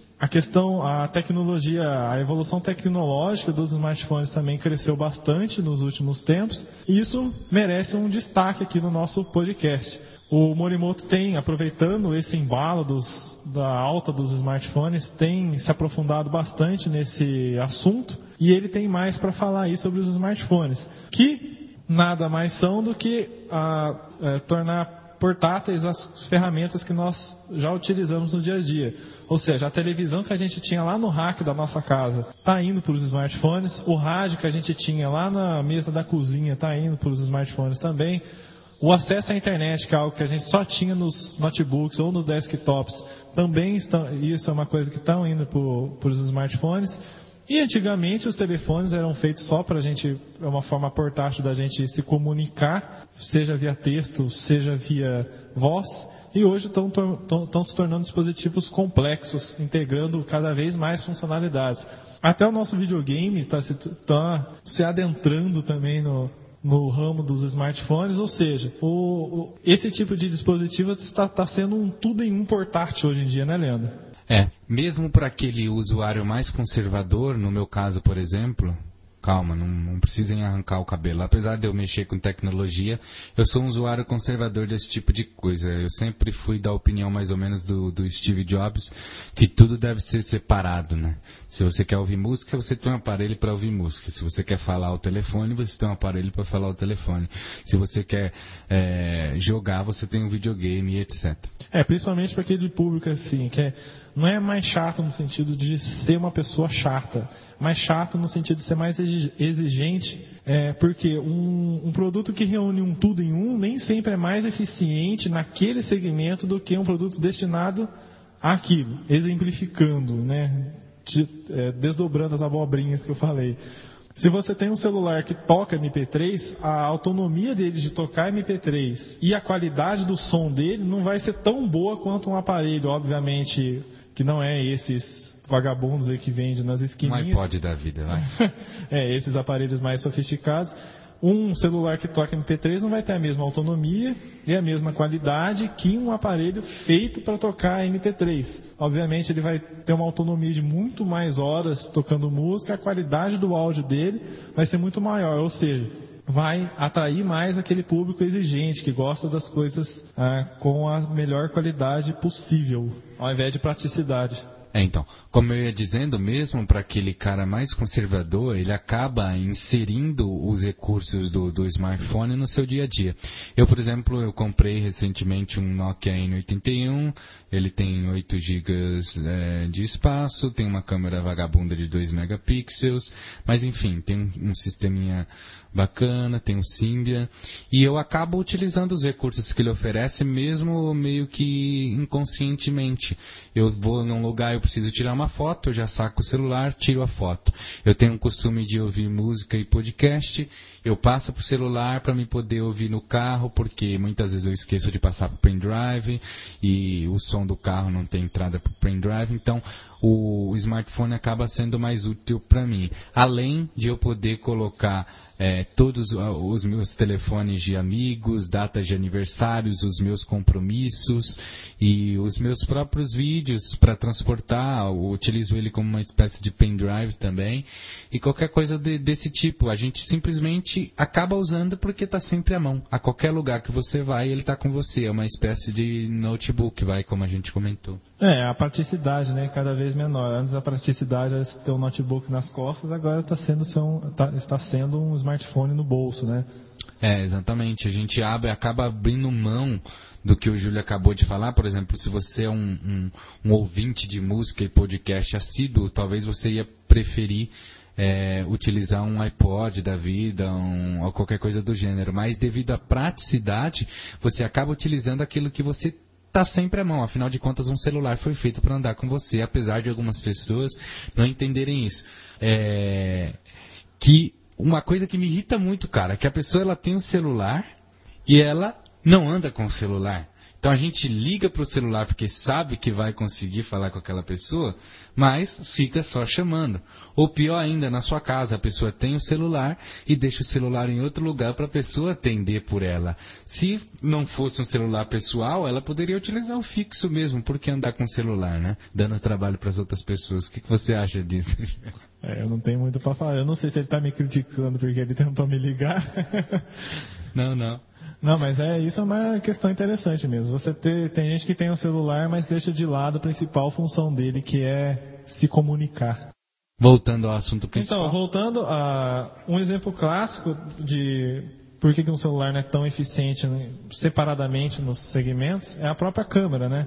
A evolução tecnológica dos smartphones também cresceu bastante nos últimos tempos. E isso merece um destaque aqui no nosso podcast. O Morimoto tem, aproveitando esse embalo da alta dos smartphones, tem se aprofundado bastante nesse assunto e ele tem mais para falar aí sobre os smartphones, que nada mais são do que tornar portáteis as ferramentas que nós já utilizamos no dia a dia. Ou seja, a televisão que a gente tinha lá no rack da nossa casa está indo para os smartphones, o rádio que a gente tinha lá na mesa da cozinha está indo para os smartphones também. O acesso à internet, que é algo que a gente só tinha nos notebooks ou nos desktops, também isso é uma coisa que está indo para os smartphones. E antigamente os telefones eram feitos só para a gente, é uma forma portátil da gente se comunicar, seja via texto, seja via voz. E hoje estão se tornando dispositivos complexos, integrando cada vez mais funcionalidades. Até o nosso videogame está se adentrando também no ramo dos smartphones, ou seja, esse tipo de dispositivo está sendo um tudo em um portátil hoje em dia, né, Leandro? Mesmo para aquele usuário mais conservador, no meu caso, por exemplo, calma, não precisem arrancar o cabelo. Apesar de eu mexer com tecnologia, eu sou um usuário conservador desse tipo de coisa. Eu sempre fui da opinião mais ou menos do Steve Jobs, que tudo deve ser separado, né? Se você quer ouvir música, você tem um aparelho para ouvir música. Se você quer falar ao telefone, você tem um aparelho para falar ao telefone. Se você quer jogar, você tem um videogame e etc. Principalmente para aquele público assim, que não é mais chato no sentido de ser uma pessoa chata, mas chato no sentido de ser mais exigente, porque um produto que reúne um tudo em um nem sempre é mais eficiente naquele segmento do que um produto destinado àquilo, exemplificando, né? Desdobrando as abobrinhas que eu falei. Se você tem um celular que toca MP3, a autonomia dele de tocar MP3 e a qualidade do som dele não vai ser tão boa quanto um aparelho, obviamente, que não é esses vagabundos aí que vendem nas esquininhas. Um iPod da vida, vai. Esses aparelhos mais sofisticados. Um celular que toca MP3 não vai ter a mesma autonomia e a mesma qualidade que um aparelho feito para tocar MP3. Obviamente ele vai ter uma autonomia de muito mais horas tocando música, a qualidade do áudio dele vai ser muito maior, ou seja, vai atrair mais aquele público exigente, que gosta das coisas com a melhor qualidade possível, ao invés de praticidade. Então, como eu ia dizendo, mesmo para aquele cara mais conservador, ele acaba inserindo os recursos do smartphone no seu dia a dia. Eu, por exemplo, eu comprei recentemente um Nokia N81, ele tem 8 GB de espaço, tem uma câmera vagabunda de 2 megapixels, mas enfim, tem um sisteminha bacana, tem o Symbian, e eu acabo utilizando os recursos que ele oferece, mesmo meio que inconscientemente. Eu vou num lugar, eu preciso tirar uma foto, eu já saco o celular, tiro a foto. Eu tenho o costume de ouvir música e podcast, eu passo pro celular para me poder ouvir no carro, porque muitas vezes eu esqueço de passar pro pendrive, e o som do carro não tem entrada pro pendrive, então o smartphone acaba sendo mais útil para mim. Além de eu poder colocar todos os meus telefones de amigos, datas de aniversários, os meus compromissos e os meus próprios vídeos para transportar. Eu utilizo ele como uma espécie de pendrive também. E qualquer coisa desse tipo, a gente simplesmente acaba usando porque está sempre à mão. A qualquer lugar que você vai, ele está com você. É uma espécie de notebook, como a gente comentou. A praticidade, né? Cada vez menor. Antes a praticidade era ter um notebook nas costas, agora está sendo um smartphone no bolso, né? Exatamente. A gente acaba abrindo mão do que o Júlio acabou de falar. Por exemplo, se você é um ouvinte de música e podcast assíduo, talvez você ia preferir utilizar um iPod da vida ou qualquer coisa do gênero. Mas devido à praticidade, você acaba utilizando aquilo que você está sempre à mão. Afinal de contas, um celular foi feito para andar com você, apesar de algumas pessoas não entenderem isso. Que uma coisa que me irrita muito, cara, é que a pessoa ela tem um celular e ela não anda com o celular. Então a gente liga para o celular porque sabe que vai conseguir falar com aquela pessoa, mas fica só chamando. Ou pior ainda, na sua casa, a pessoa tem o celular e deixa o celular em outro lugar para a pessoa atender por ela. Se não fosse um celular pessoal, ela poderia utilizar o fixo mesmo, por que andar com o celular, né? Dando trabalho para as outras pessoas. O que você acha disso? Eu não tenho muito para falar. Eu não sei se ele está me criticando porque ele tentou me ligar. Não. Não, mas isso é uma questão interessante mesmo. Tem gente que tem um celular, mas deixa de lado a principal função dele, que é se comunicar. Voltando ao assunto principal. Então, voltando a um exemplo clássico de por que um celular não é tão eficiente separadamente nos segmentos, é a própria câmera, né?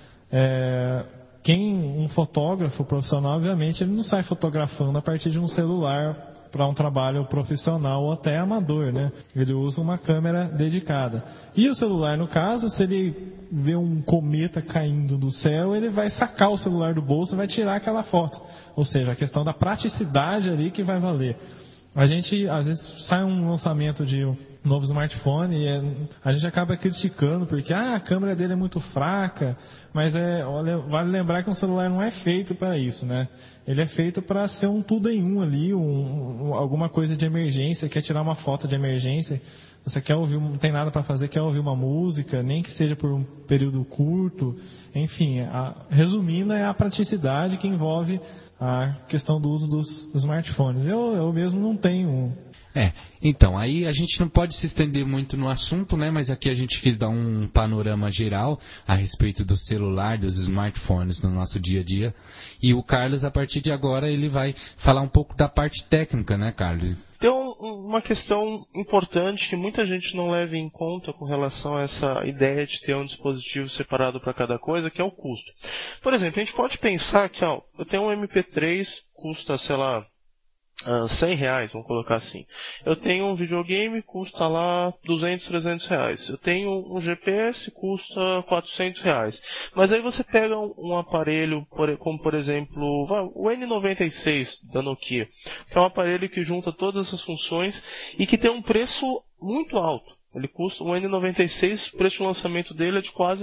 Um fotógrafo profissional, obviamente, ele não sai fotografando a partir de um celular para um trabalho profissional ou até amador, né? Ele usa uma câmera dedicada. E o celular, no caso, se ele vê um cometa caindo do céu, ele vai sacar o celular do bolso e vai tirar aquela foto. Ou seja, a questão da praticidade ali que vai valer. A gente, às vezes, sai um lançamento de um novo smartphone e a gente acaba criticando porque a câmera dele é muito fraca, mas vale lembrar que um celular não é feito para isso, né? Ele é feito para ser um tudo em um ali, alguma coisa de emergência, quer tirar uma foto de emergência, você quer ouvir, não tem nada para fazer, quer ouvir uma música, nem que seja por um período curto, enfim, resumindo, é a praticidade que envolve a questão do uso dos smartphones. Eu mesmo não tenho. Então, aí a gente não pode se estender muito no assunto, né? Mas aqui a gente quis dar um panorama geral a respeito do celular, dos smartphones no nosso dia a dia. E o Carlos, a partir de agora, ele vai falar um pouco da parte técnica, né, Carlos? Tem uma questão importante que muita gente não leva em conta com relação a essa ideia de ter um dispositivo separado para cada coisa, que é o custo. Por exemplo, a gente pode pensar que eu tenho um MP3, custa, sei lá, R$100, vamos colocar assim. Eu tenho um videogame, custa lá R$200, R$300. Eu tenho um GPS, custa R$400. Mas aí você pega um aparelho, como por exemplo, o N96 da Nokia, que é um aparelho que junta todas essas funções e que tem um preço muito alto. Ele custa, o N96, o preço de lançamento dele é de quase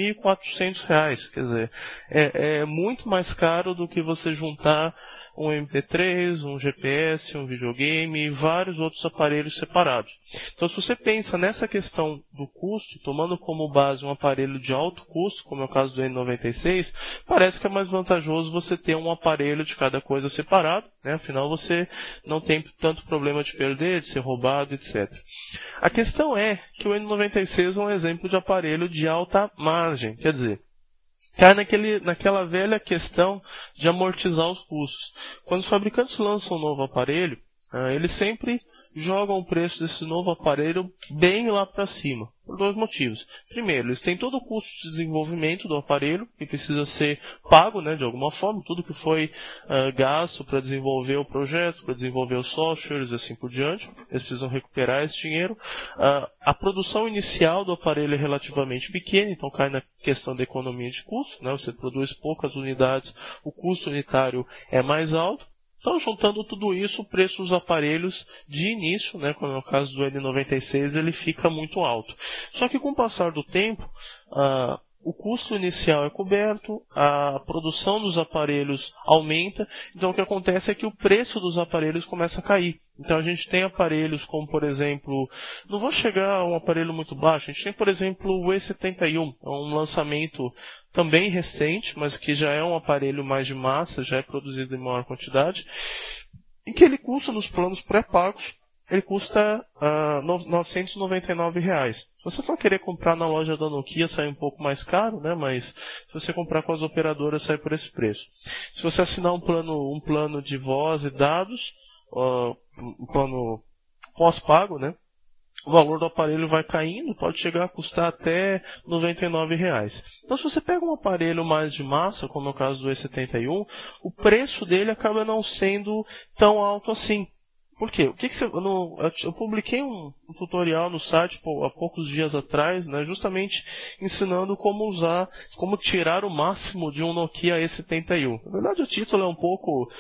R$2.400. Quer dizer, é muito mais caro do que você juntar um MP3, um GPS, um videogame e vários outros aparelhos separados. Então, se você pensa nessa questão do custo, tomando como base um aparelho de alto custo, como é o caso do N96, parece que é mais vantajoso você ter um aparelho de cada coisa separado, né? Afinal, você não tem tanto problema de perder, de ser roubado, etc. A questão é que o N96 é um exemplo de aparelho de alta margem, quer dizer, cai naquela velha questão de amortizar os custos. Quando os fabricantes lançam um novo aparelho, eles sempre jogam o preço desse novo aparelho bem lá para cima, por 2 motivos. Primeiro, eles têm todo o custo de desenvolvimento do aparelho, que precisa ser pago, né, de alguma forma, tudo que foi gasto para desenvolver o projeto, para desenvolver os softwares e assim por diante, eles precisam recuperar esse dinheiro. A produção inicial do aparelho é relativamente pequena, então cai na questão da economia de custo, né, você produz poucas unidades, o custo unitário é mais alto. Então, juntando tudo isso, o preço dos aparelhos de início, né, como é o caso do N96, ele fica muito alto. Só que com o passar do tempo, o custo inicial é coberto, a produção dos aparelhos aumenta, então o que acontece é que o preço dos aparelhos começa a cair. Então a gente tem aparelhos como, por exemplo, não vou chegar a um aparelho muito baixo, a gente tem, por exemplo, o E71, é um lançamento também recente, mas que já é um aparelho mais de massa, já é produzido em maior quantidade, e que ele custa nos planos pré-pagos, ele custa R$ 999. Se você for querer comprar na loja da Nokia, sai um pouco mais caro, né? Mas se você comprar com as operadoras, sai por esse preço. Se você assinar um plano de voz e dados, um plano pós-pago, né? O valor do aparelho vai caindo, pode chegar a custar até R$ 99. Então, se você pega um aparelho mais de massa, como é o caso do E71, o preço dele acaba não sendo tão alto assim. Por quê? Eu publiquei um tutorial no site há poucos dias atrás, né, justamente ensinando como tirar o máximo de um Nokia E71. Na verdade, o título é um pouco...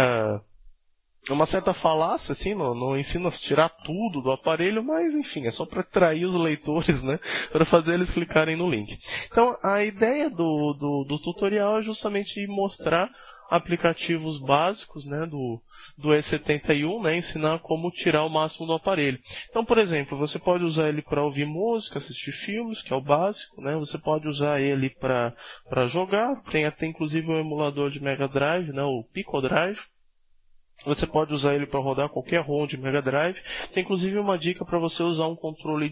uma certa falácia, assim, não ensina a tirar tudo do aparelho, mas enfim, é só para atrair os leitores, né, para fazer eles clicarem no link. Então, a ideia do tutorial é justamente mostrar aplicativos básicos, né, do E71, né, ensinar como tirar o máximo do aparelho. Então, por exemplo, você pode usar ele para ouvir música, assistir filmes, que é o básico, né, você pode usar ele para jogar, tem até inclusive um emulador de Mega Drive, né, o Pico Drive. Você pode usar ele para rodar qualquer ROM de Mega Drive. Tem inclusive uma dica para você usar um controle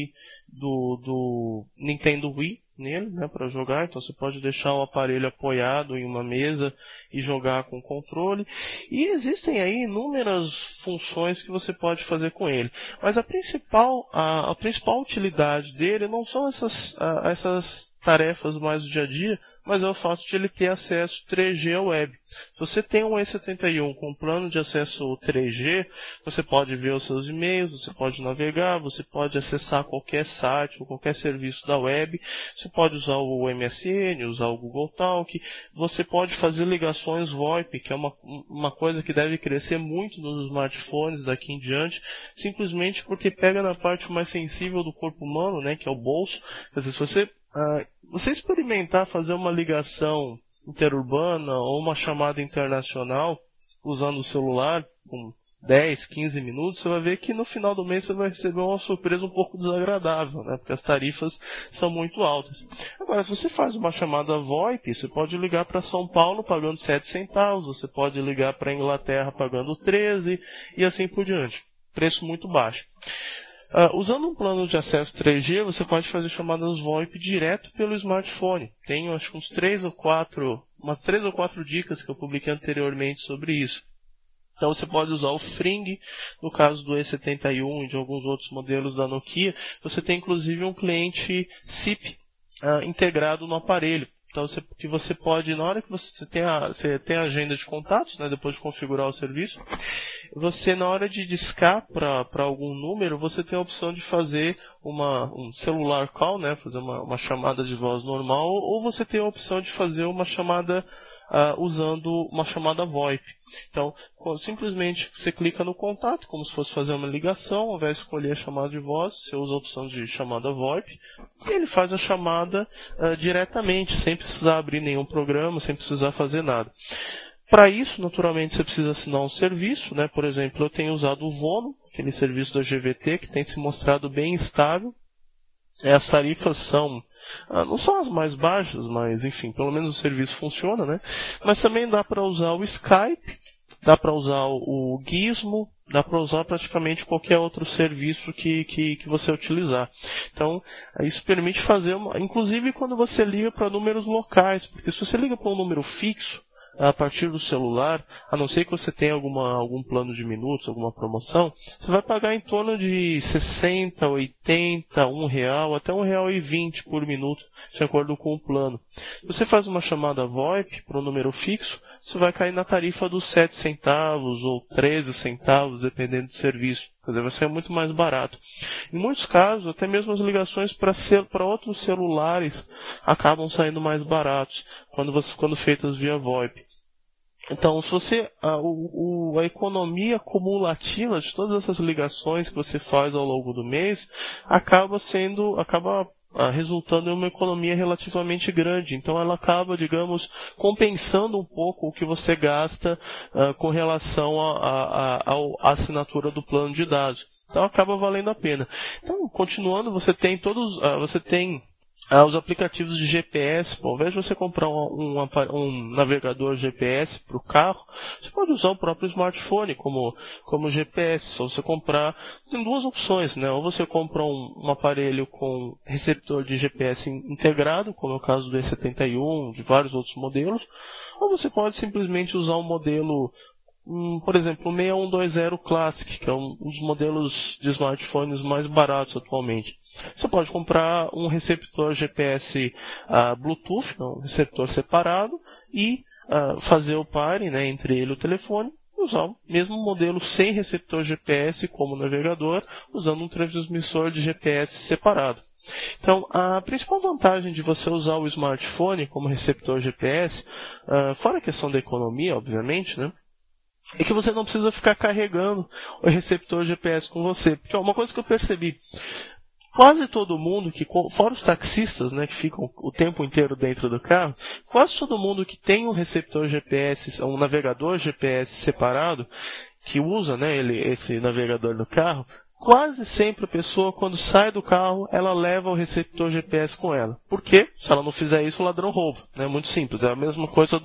do Nintendo Wii nele, né, para jogar. Então você pode deixar o aparelho apoiado em uma mesa e jogar com o controle. E existem aí inúmeras funções que você pode fazer com ele. Mas a principal utilidade dele não são essas tarefas mais do dia a dia, mas é o fato de ele ter acesso 3G à web. Se você tem um E71 com plano de acesso 3G, você pode ver os seus e-mails, você pode navegar, você pode acessar qualquer site ou qualquer serviço da web, você pode usar o MSN, usar o Google Talk, você pode fazer ligações VoIP, que é uma coisa que deve crescer muito nos smartphones daqui em diante, simplesmente porque pega na parte mais sensível do corpo humano, né, que é o bolso. Quer dizer, se você experimentar fazer uma ligação interurbana ou uma chamada internacional usando o celular com 10, 15 minutos, você vai ver que no final do mês você vai receber uma surpresa um pouco desagradável, né? Porque as tarifas são muito altas. Agora, se você faz uma chamada VoIP, você pode ligar para São Paulo pagando 7 centavos, você pode ligar para a Inglaterra pagando 13 e assim por diante. Preço muito baixo. Usando um plano de acesso 3G, você pode fazer chamadas VoIP direto pelo smartphone. Tenho acho que umas 3 ou 4 dicas que eu publiquei anteriormente sobre isso. Então você pode usar o Fring, no caso do E71 e de alguns outros modelos da Nokia. Você tem inclusive um cliente SIP integrado no aparelho. Então você pode, na hora que você tem a agenda de contatos, né, depois de configurar o serviço, você na hora de discar para algum número, você tem a opção de fazer um celular call, né, fazer uma chamada de voz normal, ou você tem a opção de fazer uma chamada usando uma chamada VoIP. Então, simplesmente você clica no contato, como se fosse fazer uma ligação, ao invés de escolher a chamada de voz, você usa a opção de chamada VoIP, e ele faz a chamada diretamente, sem precisar abrir nenhum programa, sem precisar fazer nada. Para isso, naturalmente, você precisa assinar um serviço, né? Por exemplo, eu tenho usado o Vono, aquele serviço da GVT, que tem se mostrado bem estável. As tarifas não são as mais baixas, mas enfim, pelo menos o serviço funciona, né? Mas também dá para usar o Skype, dá para usar o Gizmo, dá para usar praticamente qualquer outro serviço que você utilizar. Então, isso permite fazer, inclusive quando você liga para números locais, porque se você liga para um número fixo, a partir do celular, a não ser que você tenha algum plano de minutos, alguma promoção, você vai pagar em torno de 60, 80, R$1, até R$1,20 por minuto, de acordo com o plano. Se você faz uma chamada VoIP para um número fixo, você vai cair na tarifa dos 7 centavos ou 13 centavos, dependendo do serviço. Quer dizer, vai ser muito mais barato. Em muitos casos, até mesmo as ligações para outros celulares acabam saindo mais baratos quando feitas via VoIP. Então, se você a economia cumulativa de todas essas ligações que você faz ao longo do mês acaba resultando em uma economia relativamente grande. Então, ela acaba, digamos, compensando um pouco o que você gasta com relação à assinatura do plano de dados. Então, acaba valendo a pena. Então, continuando, você tem os aplicativos de GPS. Ao invés de você comprar um navegador GPS para o carro, você pode usar o próprio smartphone como GPS. Só você comprar, tem duas opções, né? Ou você compra um aparelho com receptor de GPS integrado, como é o caso do E71, de vários outros modelos, ou você pode simplesmente usar um modelo, por exemplo, o 6120 Classic, que é um dos modelos de smartphones mais baratos atualmente. Você pode comprar um receptor GPS Bluetooth, um receptor separado, e fazer o pairing, né, entre ele e o telefone, e usar o mesmo modelo sem receptor GPS como navegador, usando um transmissor de GPS separado. Então, a principal vantagem de você usar o smartphone como receptor GPS, fora a questão da economia, obviamente, né, é que você não precisa ficar carregando o receptor GPS com você. Porque uma coisa que eu percebi, quase todo mundo, fora os taxistas, né, que ficam o tempo inteiro dentro do carro, quase todo mundo que tem um receptor GPS, um navegador GPS separado, que usa, né, esse navegador no carro, quase sempre a pessoa, quando sai do carro, ela leva o receptor GPS com ela. Por quê? Se ela não fizer isso, o ladrão rouba. É muito simples. É a mesma coisa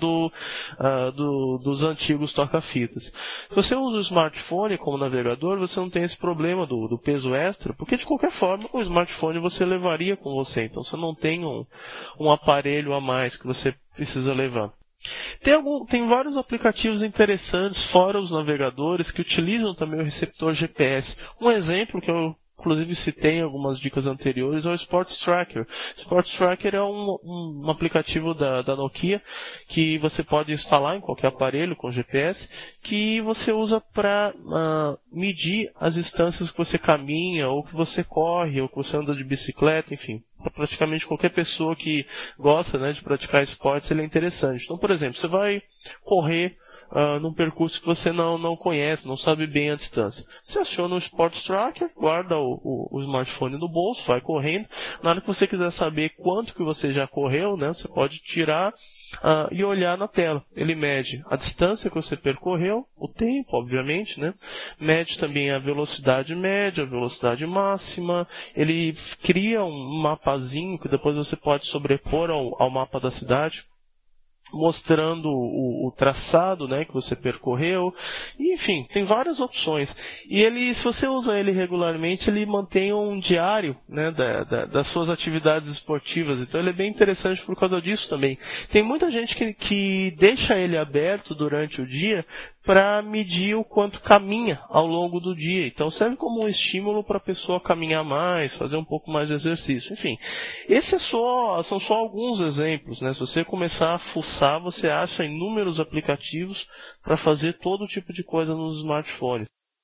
dos antigos toca-fitas. Se você usa o smartphone como navegador, você não tem esse problema do peso extra, porque de qualquer forma, o smartphone você levaria com você. Então você não tem um aparelho a mais que você precisa levar. Tem vários aplicativos interessantes, fora os navegadores, que utilizam também o receptor GPS. Um exemplo que eu, inclusive, citei em algumas dicas anteriores é o Sports Tracker. Sports Tracker é um aplicativo da Nokia que você pode instalar em qualquer aparelho com GPS, que você usa para medir as distâncias que você caminha, ou que você corre, ou que você anda de bicicleta, enfim. Para praticamente qualquer pessoa que gosta, né, de praticar esportes, ele é interessante. Então, por exemplo, você vai correr num percurso que você não conhece, não sabe bem a distância. Você aciona o Sports Tracker, guarda o smartphone no bolso, vai correndo. Na hora que você quiser saber quanto que você já correu, né, você pode tirar e olhar na tela. Ele mede a distância que você percorreu, o tempo, obviamente, né? Mede também a velocidade média, a velocidade máxima. Ele cria um mapazinho que depois você pode sobrepor ao mapa da cidade, mostrando o traçado, né, que você percorreu. E, enfim, tem várias opções. E se você usa ele regularmente, ele mantém um diário, né, das suas atividades esportivas. Então ele é bem interessante por causa disso também. Tem muita gente que deixa ele aberto durante o dia para medir o quanto caminha ao longo do dia. Então serve como um estímulo para a pessoa caminhar mais, fazer um pouco mais de exercício. Enfim, esses são só alguns exemplos, né? Se você começar a fuçar, você acha inúmeros aplicativos para fazer todo tipo de coisa nos smartphones.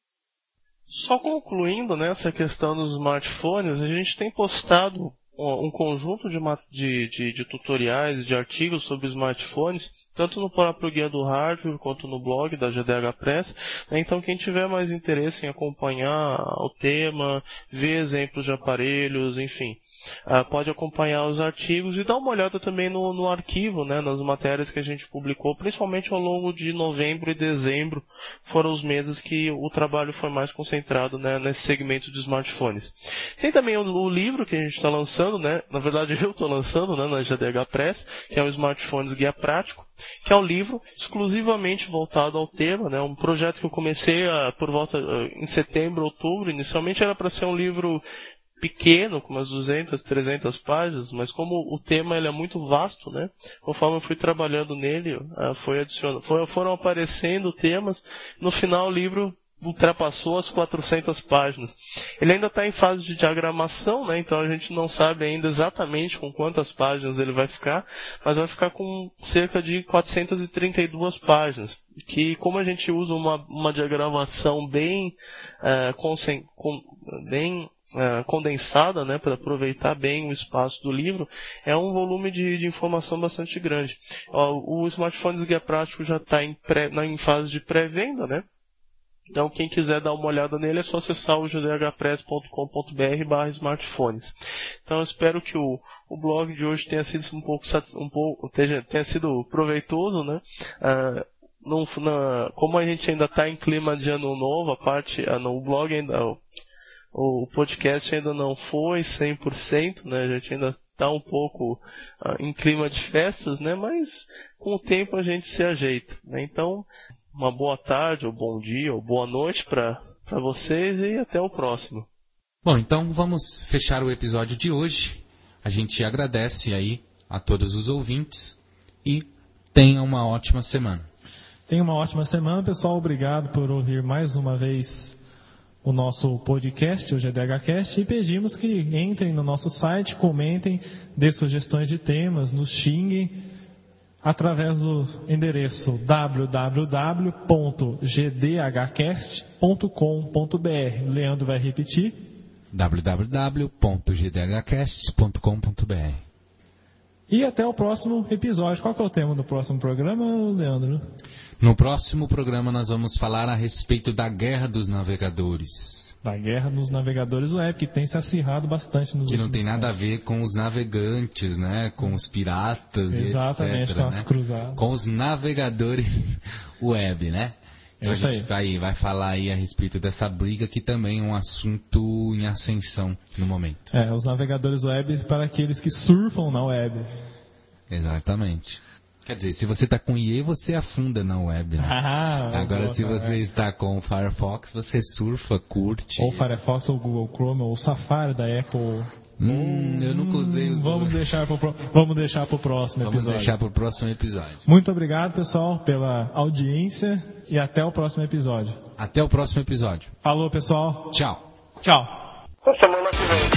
Só concluindo, né, essa questão dos smartphones, a gente tem postado um conjunto de tutoriais, de artigos sobre smartphones, tanto no próprio Guia do Hardware quanto no blog da GDH Press. Então quem tiver mais interesse em acompanhar o tema, ver exemplos de aparelhos, enfim, pode acompanhar os artigos e dar uma olhada também no arquivo, né, nas matérias que a gente publicou, principalmente ao longo de novembro e dezembro, foram os meses que o trabalho foi mais concentrado, né, nesse segmento de smartphones. Tem também o livro que a gente está lançando, né, na verdade eu estou lançando, né, na GDH Press, que é o Smartphones Guia Prático. que é um livro exclusivamente voltado ao tema, né? Um projeto que eu comecei por volta em setembro, outubro. Inicialmente era para ser um livro pequeno, com umas 200, 300 páginas, mas como o tema ele é muito vasto, né? Conforme eu fui trabalhando nele, foram aparecendo temas. No final, o livro ultrapassou as 400 páginas. Ele ainda está em fase de diagramação, né? Então a gente não sabe ainda exatamente com quantas páginas ele vai ficar, mas vai ficar com cerca de 432 páginas. Que, como a gente usa uma diagramação bem condensada, né, para aproveitar bem o espaço do livro, é um volume de informação bastante grande. O Smartphones Guia Prático já está em fase de pré-venda, né? Então, quem quiser dar uma olhada nele é só acessar o gdhpress.com.br/smartphones. Então, eu espero que o blog de hoje tenha sido tenha sido proveitoso, né? Como a gente ainda está em clima de ano novo, o blog ainda, o podcast ainda não foi 100%, né? A gente ainda está um pouco em clima de festas, né? Mas com o tempo a gente se ajeita, né? Então, uma boa tarde, ou bom dia, ou boa noite para vocês e até o próximo. Bom, então vamos fechar o episódio de hoje. A gente agradece aí a todos os ouvintes e tenha uma ótima semana. Tenha uma ótima semana, pessoal. Obrigado por ouvir mais uma vez o nosso podcast, o GDHcast, e pedimos que entrem no nosso site, comentem, dê sugestões de temas, nos xinguem, através do endereço www.gdhcast.com.br. Leandro vai repetir. www.gdhcast.com.br. E até o próximo episódio. Qual que é o tema do próximo programa, Leandro? No próximo programa nós vamos falar a respeito da Guerra dos Navegadores. Da Guerra dos Navegadores web, que tem se acirrado bastante nos últimos anos. Que não tem nada a ver com os navegantes, né? Com os piratas e etc. Exatamente, com as cruzadas. Com os navegadores web, né? Então a gente vai falar aí a respeito dessa briga, que também é um assunto em ascensão no momento. Os navegadores web para aqueles que surfam na web. Exatamente. Quer dizer, se você está com IE, você afunda na web. Né? Agora, se você está com o Firefox, você surfa, curte. Ou Firefox, ou Google Chrome, ou o Safari da Apple. Eu nunca usei os Vamos deixar para o próximo episódio. Vamos deixar para o próximo episódio. Muito obrigado, pessoal, pela audiência e até o próximo episódio. Até o próximo episódio. Falou, pessoal. Tchau. Tchau. Até semana que vem.